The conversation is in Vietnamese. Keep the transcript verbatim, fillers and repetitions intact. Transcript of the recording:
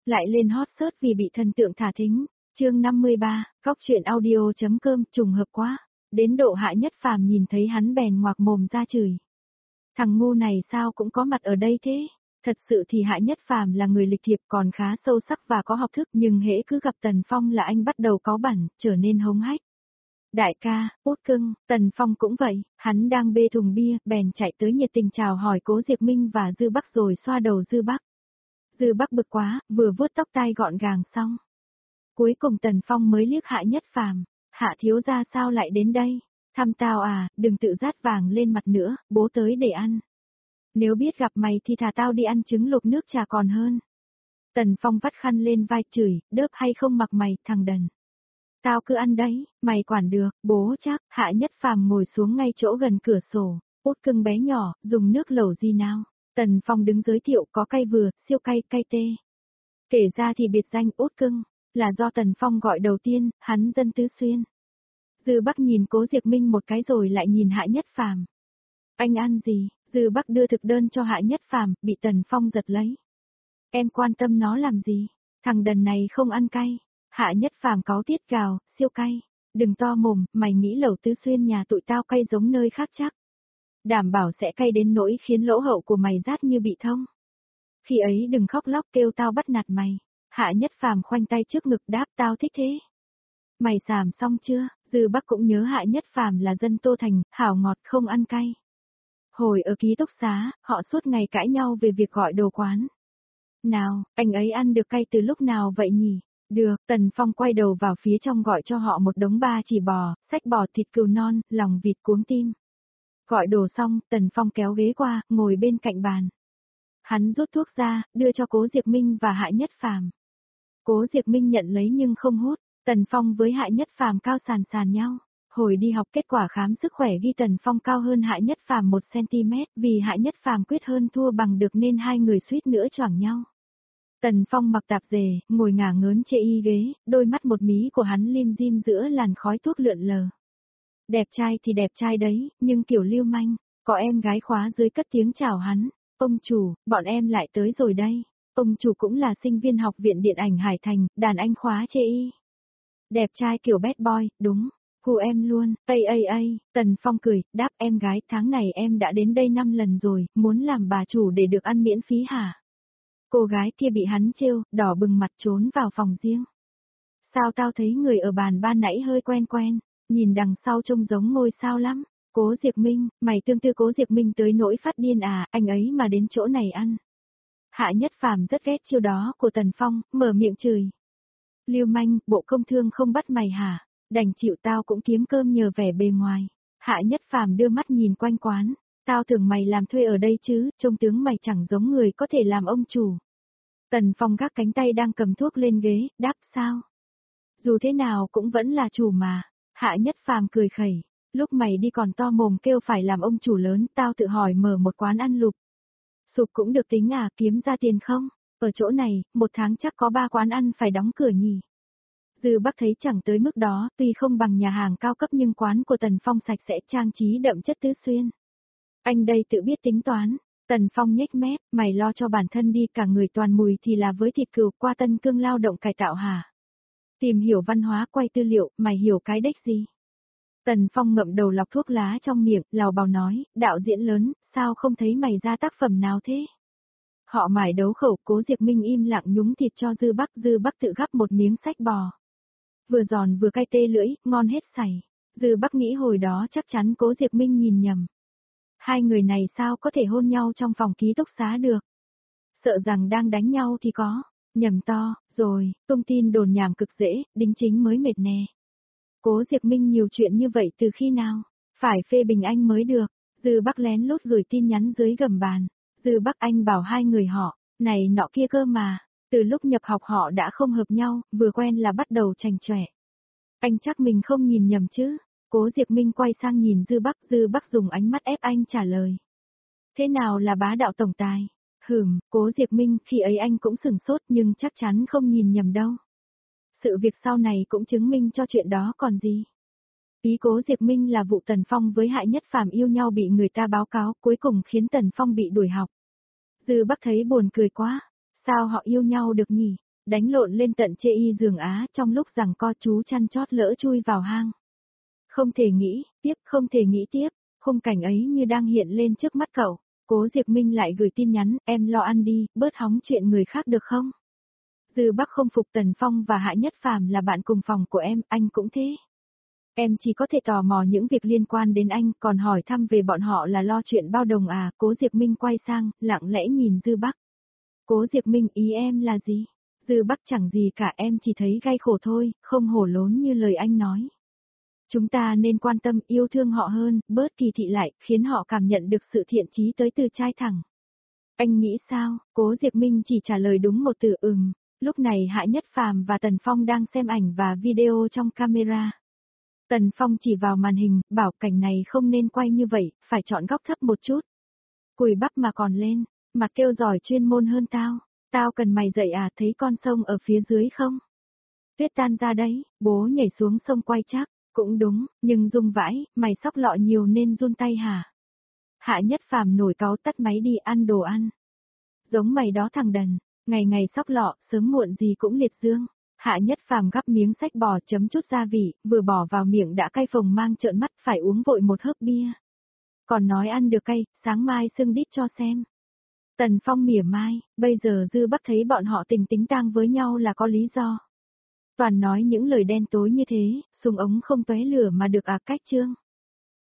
Lại lên hot search vì bị thần tượng thả thính. Chương năm mươi ba, Cóc truyện audio.com, trùng hợp quá. Đến độ Hạ Nhất Phàm nhìn thấy hắn bèn ngoạc mồm ra chửi. Thằng ngu này sao cũng có mặt ở đây thế? Thật sự thì Hạ Nhất Phàm là người lịch thiệp còn khá sâu sắc và có học thức, nhưng hễ cứ gặp Tần Phong là anh bắt đầu cáu bẳn, trở nên hống hách. Đại ca, út cưng, Tần Phong cũng vậy, hắn đang bê thùng bia, bèn chạy tới nhiệt tình chào hỏi Cố Diệp Minh và Dư Bắc rồi xoa đầu Dư Bắc. Dư Bắc bực quá, vừa vuốt tóc tai gọn gàng xong. Cuối cùng Tần Phong mới liếc Hạ Nhất Phàm, Hạ thiếu gia sao lại đến đây? Thăm tao à, đừng tự rát vàng lên mặt nữa, bố tới để ăn. Nếu biết gặp mày thì thà tao đi ăn trứng luộc nước trà còn hơn. Tần Phong vắt khăn lên vai chửi, đớp hay không mặc mày, thằng đần. Tao cứ ăn đấy, mày quản được, bố chắc. Hạ Nhất Phàm ngồi xuống ngay chỗ gần cửa sổ, út cưng bé nhỏ, dùng nước lẩu gì nào. Tần Phong đứng giới thiệu có cay vừa, siêu cay, cay tê. Kể ra thì biệt danh út cưng, là do Tần Phong gọi đầu tiên, hắn dân Tứ Xuyên. Dư Bắc nhìn Cố Diệp Minh một cái rồi lại nhìn Hạ Nhất Phàm. Anh ăn gì? Dư Bắc đưa thực đơn cho Hạ Nhất Phàm, bị Tần Phong giật lấy. Em quan tâm nó làm gì? Thằng đần này không ăn cay. Hạ Nhất Phàm cáu tiết gào, siêu cay. Đừng to mồm, mày nghĩ lẩu Tứ Xuyên nhà tụi tao cay giống nơi khác chắc. Đảm bảo sẽ cay đến nỗi khiến lỗ hậu của mày rát như bị thông. Khi ấy đừng khóc lóc kêu tao bắt nạt mày. Hạ Nhất Phàm khoanh tay trước ngực đáp tao thích thế. Mày xàm xong chưa? Dư Bắc cũng nhớ Hạ Nhất Phàm là dân Tô Thành, hảo ngọt không ăn cay. Hồi ở ký túc xá, họ suốt ngày cãi nhau về việc gọi đồ quán. Nào, anh ấy ăn được cay từ lúc nào vậy nhỉ? Được, Tần Phong quay đầu vào phía trong gọi cho họ một đống ba chỉ bò, sách bò thịt cừu non, lòng vịt cuống tim. Gọi đồ xong, Tần Phong kéo ghế qua, ngồi bên cạnh bàn. Hắn rút thuốc ra, đưa cho Cố Diệp Minh và Hạ Nhất Phàm. Cố Diệp Minh nhận lấy nhưng không hút. Tần Phong với Hạ Nhất Phàm cao sàn sàn nhau. Hồi đi học kết quả khám sức khỏe ghi Tần Phong cao hơn Hạ Nhất Phàm một xăng-ti-mét, vì Hạ Nhất Phàm quyết hơn thua bằng được nên hai người suýt nữa choảng nhau. Tần Phong mặc tạp dề, ngồi ngả ngớn chê y ghế, đôi mắt một mí của hắn lim dim giữa làn khói thuốc lượn lờ. Đẹp trai thì đẹp trai đấy, nhưng kiểu lưu manh, có em gái khóa dưới cất tiếng chào hắn. Ông chủ, bọn em lại tới rồi đây. Ông chủ cũng là sinh viên học viện điện ảnh Hải Thành, đàn anh khóa chê y. Đẹp trai kiểu bad boy, đúng. Cô em luôn, ây ây ây, Tần Phong cười, đáp em gái tháng này em đã đến đây năm lần rồi, muốn làm bà chủ để được ăn miễn phí hả? Cô gái kia bị hắn trêu, đỏ bừng mặt trốn vào phòng riêng. Sao tao thấy người ở bàn ban nãy hơi quen quen, nhìn đằng sau trông giống ngôi sao lắm. Cố Diệp Minh, mày tương tư Cố Diệp Minh tới nỗi phát điên à, anh ấy mà đến chỗ này ăn. Hạ Nhất Phàm rất ghét chiêu đó của Tần Phong, mở miệng chửi. Lưu manh, bộ công thương không bắt mày hả? Đành chịu tao cũng kiếm cơm nhờ vẻ bề ngoài. Hạ Nhất Phàm đưa mắt nhìn quanh quán. Tao tưởng mày làm thuê ở đây chứ, trông tướng mày chẳng giống người có thể làm ông chủ. Tần Phong gác cánh tay đang cầm thuốc lên ghế, đáp sao? Dù thế nào cũng vẫn là chủ mà. Hạ Nhất Phàm cười khẩy. Lúc mày đi còn to mồm kêu phải làm ông chủ lớn, tao tự hỏi mở một quán ăn lụp. Sụp cũng được tính à, kiếm ra tiền không? Ở chỗ này, một tháng chắc có ba quán ăn phải đóng cửa nhỉ. Dư Bắc thấy chẳng tới mức đó, tuy không bằng nhà hàng cao cấp nhưng quán của Tần Phong sạch sẽ trang trí đậm chất Tứ Xuyên. Anh đây tự biết tính toán. Tần Phong nhếch mép, mày lo cho bản thân đi, cả người toàn mùi thì là với thịt cừu qua Tân Cương lao động cải tạo hả? Tìm hiểu văn hóa quay tư liệu, mày hiểu cái đếch gì? Tần Phong ngậm đầu lọc thuốc lá trong miệng, lào bào nói, đạo diễn lớn, sao không thấy mày ra tác phẩm nào thế? Họ mải đấu khẩu, Cố Diệp Minh im lặng nhúng thịt cho Dư Bắc, Dư Bắc tự gắp một miếng sách bò. Vừa giòn vừa cay tê lưỡi, ngon hết sảy. Dư Bắc nghĩ hồi đó chắc chắn Cố Diệp Minh nhìn nhầm. Hai người này sao có thể hôn nhau trong phòng ký túc xá được? Sợ rằng đang đánh nhau thì có. Nhầm to, rồi, tung tin đồn nhảm cực dễ, đính chính mới mệt nè. Cố Diệp Minh nhiều chuyện như vậy từ khi nào? Phải phê bình anh mới được. Dư Bắc lén lút gửi tin nhắn dưới gầm bàn. Dư Bắc anh bảo hai người họ, này nọ kia cơ mà. Từ lúc nhập học họ đã không hợp nhau, vừa quen là bắt đầu chành chọe. Anh chắc mình không nhìn nhầm chứ? Cố Diệp Minh quay sang nhìn Dư Bắc, Dư Bắc dùng ánh mắt ép anh trả lời. Thế nào là bá đạo tổng tài? Hửm, Cố Diệp Minh, khi ấy anh cũng sửng sốt nhưng chắc chắn không nhìn nhầm đâu. Sự việc sau này cũng chứng minh cho chuyện đó còn gì. Ý Cố Diệp Minh là vụ Tần Phong với Hạ Nhất Phàm yêu nhau bị người ta báo cáo, cuối cùng khiến Tần Phong bị đuổi học. Dư Bắc thấy buồn cười quá, sao họ yêu nhau được nhỉ? đánh lộn lên tận chê y giường Á, trong lúc rằng co chú chăn chót lỡ chui vào hang. Không thể nghĩ, tiếp, không thể nghĩ tiếp, khung cảnh ấy như đang hiện lên trước mắt cậu. Cố Diệp Minh lại gửi tin nhắn, em lo ăn đi, bớt hóng chuyện người khác được không? Dư Bắc không phục Tần Phong và Hạ Nhất Phàm là bạn cùng phòng của em, anh cũng thế. Em chỉ có thể tò mò những việc liên quan đến anh, còn hỏi thăm về bọn họ là lo chuyện bao đồng à? Cố Diệp Minh quay sang, lặng lẽ nhìn Dư Bắc. Cố Diệp Minh, ý em là gì? Dư Bắc chẳng gì cả, em chỉ thấy gai khổ thôi, không hổ lốn như lời anh nói. Chúng ta nên quan tâm, yêu thương họ hơn, bớt kỳ thị lại, khiến họ cảm nhận được sự thiện chí tới từ trai thẳng. Anh nghĩ sao? Cố Diệp Minh chỉ trả lời đúng một từ ừm. Lúc này Hạ Nhất Phàm và Tần Phong đang xem ảnh và video trong camera. Tần Phong chỉ vào màn hình, bảo cảnh này không nên quay như vậy, phải chọn góc thấp một chút. Cùi bắp mà còn lên, mặt kêu giỏi chuyên môn hơn tao. Tao cần mày dậy à, thấy con sông ở phía dưới không? Tuyết tan ra đấy, bố nhảy xuống sông quay chắc. Cũng đúng, nhưng Dung vãi, mày sóc lọ nhiều nên run tay hả? Hạ Nhất Phàm nổi cáu tắt máy đi ăn đồ ăn. Giống mày đó thằng đần, ngày ngày sóc lọ, sớm muộn gì cũng liệt dương. Hạ Nhất Phàm gắp miếng sách bò chấm chút gia vị, vừa bỏ vào miệng đã cay phồng mang trợn mắt, phải uống vội một hớp bia. Còn nói ăn được cay, sáng mai xưng đít cho xem. Tần Phong mỉa mai, bây giờ Dư Bắc thấy bọn họ tình tính tang với nhau là có lý do. Toàn nói những lời đen tối như thế, súng ống không tóe lửa mà được à, cách chương.